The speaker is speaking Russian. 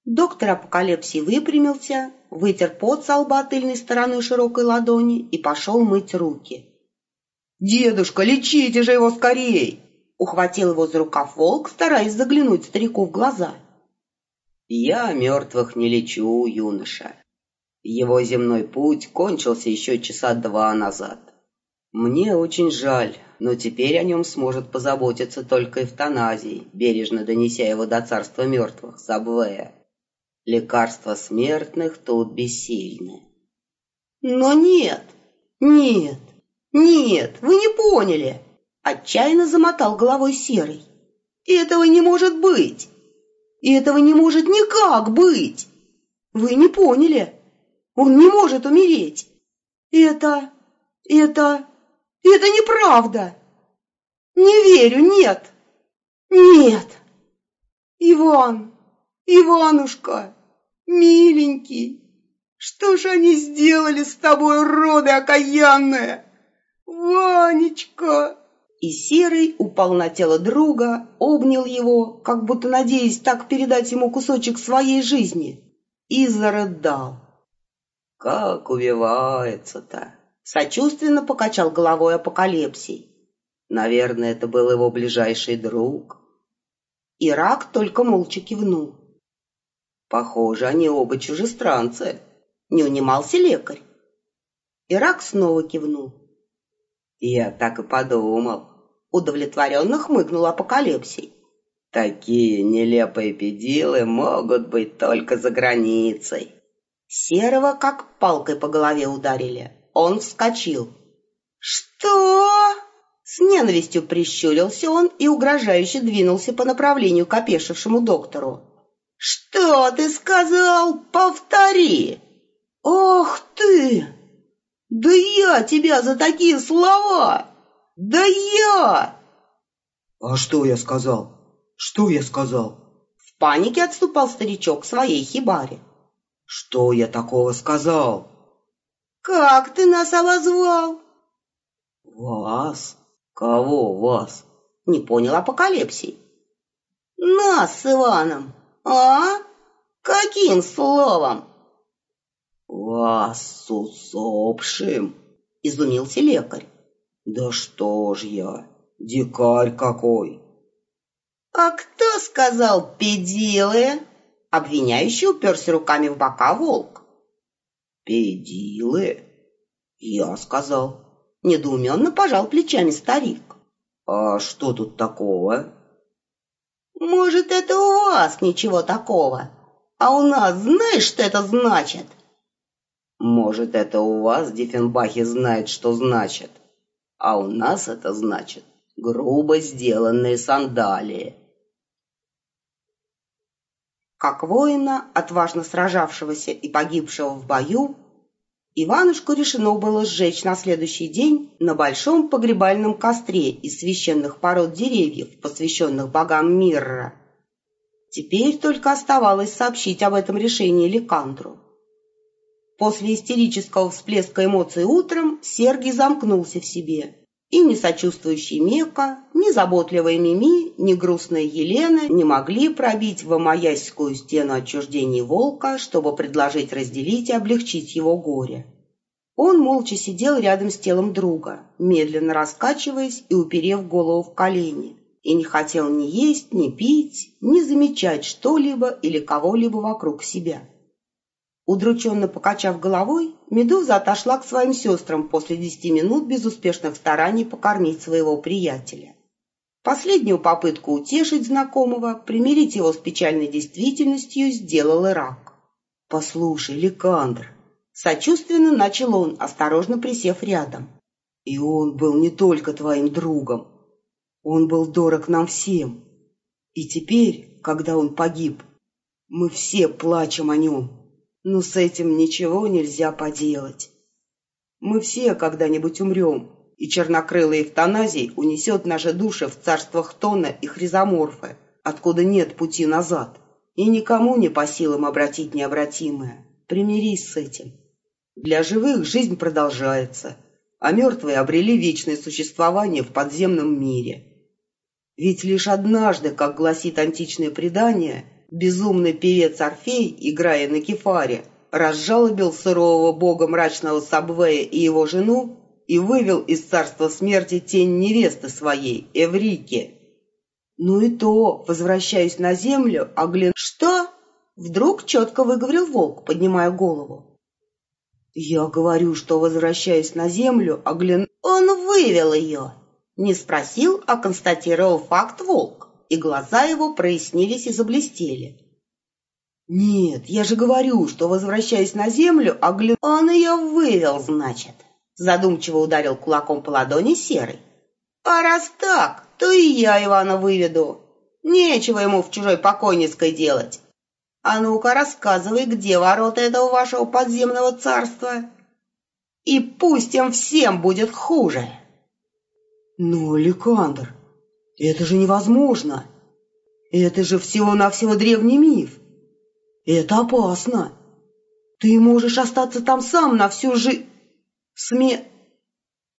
Доктор Апокалепсий выпрямился, вытер пот со лба тыльной стороной широкой ладони и пошел мыть руки. «Дедушка, лечите же его скорей!» Ухватил его за рукав волк, стараясь заглянуть старику в глаза. «Я мертвых не лечу, юноша. Его земной путь кончился еще часа 2 назад. Мне очень жаль, но теперь о нем сможет позаботиться только эвтаназией, бережно донеся его до царства мертвых, Сабвея. Лекарства смертных тут бессильны». «Но нет, нет, нет, вы не поняли!» Отчаянно замотал головой Серый. «Этого не может быть! И этого не может никак быть! Вы не поняли! Он не может умереть! Это неправда! Не верю, нет! Нет! Иванушка, миленький, что же они сделали с тобой, уроды окаянные? Ванечка!» И Серый упал на тело друга, обнял его, как будто надеясь так передать ему кусочек своей жизни, и зарыдал. «Как увивается-то!» — сочувственно покачал головой Апокалепсий. «Наверное, это был его ближайший друг». И Рак только молча кивнул. «Похоже, они оба чужестранцы», — не унимался лекарь. И Рак снова кивнул. «Я так и подумал», — удовлетворенно хмыкнул Апокалепсий. «Такие нелепые педилы могут быть только за границей». Серого как палкой по голове ударили. Он вскочил. «Что?» С ненавистью прищурился он и угрожающе двинулся по направлению к опешившему доктору. «Что ты сказал? Повтори!» «Ох ты! Да я тебя за такие слова! Да я!» «А что я сказал? Что я сказал?» В панике отступал старичок к своей хибаре. «Что я такого сказал?» «Как ты нас обозвал?» «Вас? Кого вас?» — не понял Апокалепсий. «Нас с Иваном. А? Каким словом?» «Вас с усопшим?» — изумился лекарь. «Да что ж я, дикарь какой!» «А кто сказал педилы?» — обвиняющий уперся руками в бока волк. «Педилы?» «Я сказал». Недоуменно пожал плечами старик. «А что тут такого?» «Может, это у вас ничего такого, а у нас знаешь, что это значит?» «Может, это у вас Диффенбахи знает, что значит, а у нас это значит грубо сделанные сандалии». Как воина, отважно сражавшегося и погибшего в бою, Иванушку решено было сжечь на следующий день на большом погребальном костре из священных пород деревьев, посвященных богам Мирра. Теперь только оставалось сообщить об этом решении Ликандру. После истерического всплеска эмоций утром Сергий замкнулся в себе, и ни сочувствующий Мека, ни заботливая Мими, ни грустная Елена не могли пробить вамаясскую стену отчуждений волка, чтобы предложить разделить и облегчить его горе. Он молча сидел рядом с телом друга, медленно раскачиваясь и уперев голову в колени, и не хотел ни есть, ни пить, ни замечать что-либо или кого-либо вокруг себя. Удрученно покачав головой, Медуза отошла к своим сестрам после 10 минут безуспешных стараний покормить своего приятеля. Последнюю попытку утешить знакомого, примирить его с печальной действительностью, сделал Ирак. «Послушай, Ликандр», — сочувственно начал он, осторожно присев рядом. «И он был не только твоим другом. Он был дорог нам всем. И теперь, когда он погиб, мы все плачем о нем. Но с этим ничего нельзя поделать. Мы все когда-нибудь умрем, и чернокрылый эвтаназий унесет наши души в царство Хтона и Хризоморфы, откуда нет пути назад, и никому не по силам обратить необратимое. Примирись с этим. Для живых жизнь продолжается, а мертвые обрели вечное существование в подземном мире. Ведь лишь однажды, как гласит античное предание, безумный певец Орфей, играя на кефаре, разжалобил сурового бога мрачного Сабвея и его жену и вывел из царства смерти тень невесты своей, Эврики. Ну и то, возвращаюсь на землю, Что? Вдруг четко выговорил волк, поднимая голову. Я говорю, что возвращаюсь на землю, Он вывел ее. Не спросил, а констатировал факт волк, и глаза его прояснились и заблестели. Нет, я же говорю, что возвращаюсь на землю, Он ее вывел, значит. Задумчиво ударил кулаком по ладони Серый. А раз так, то и я Ивана выведу. Нечего ему в чужой покойницкой делать. А ну-ка рассказывай, где ворота этого вашего подземного царства? И пусть им всем будет хуже. Но, Ликандр, это же невозможно. Это же всего-навсего древний миф. Это опасно. Ты можешь остаться там сам на всю жизнь.